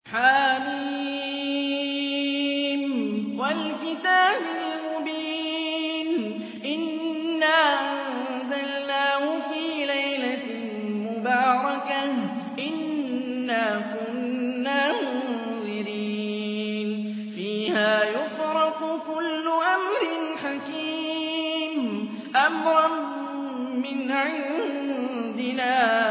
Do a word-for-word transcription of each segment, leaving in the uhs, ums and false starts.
حم والكتاب المبين إنا أنزلناه في ليلة مباركة إنا كنا منذرين فيها يفرق كل أمر حكيم أمرا من عندنا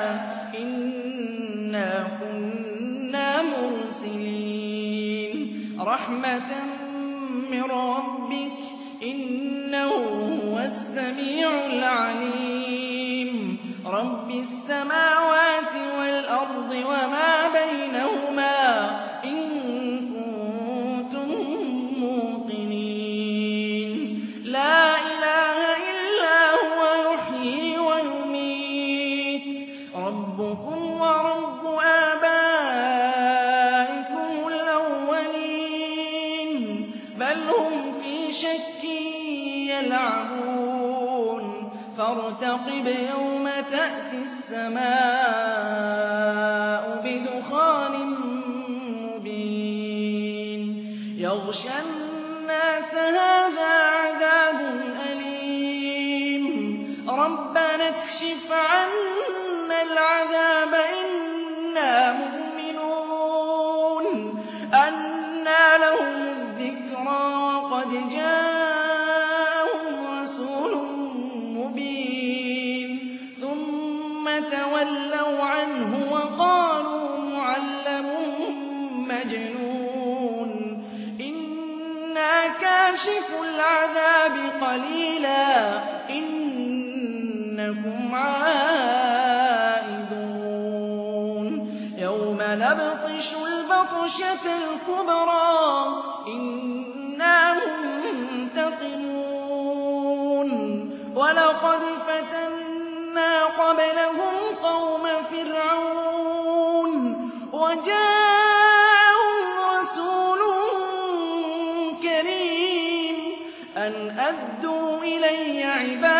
إنا كنا مرسلين رحمة من ربك إنه هو السميع العليم رب السماوات والأرض وما بينهما إن كنتم موقنين لا إله إلا هو يحيي ويميت ربكم ورب آبائكم الأولين بل هم في شك يلعبون فارتقب يوم تأتي السماء بدخان مبين يغشى الناس هذا عذاب أليم ربنا اكشف عنا العذاب إنا مؤمنون أنى لهم الذكرى وقد جاءهم رسول مبين ثم تولوا عنه وقالوا معلم مجنون إنا كاشف العذاب قليلا إنكم عائدون يوم نبطش البطشة الكبرى إنا منتقمون ولقد فتنا قبلهم قوم فرعون وجاءهم رسول كريم أن أدوا إلي عبادي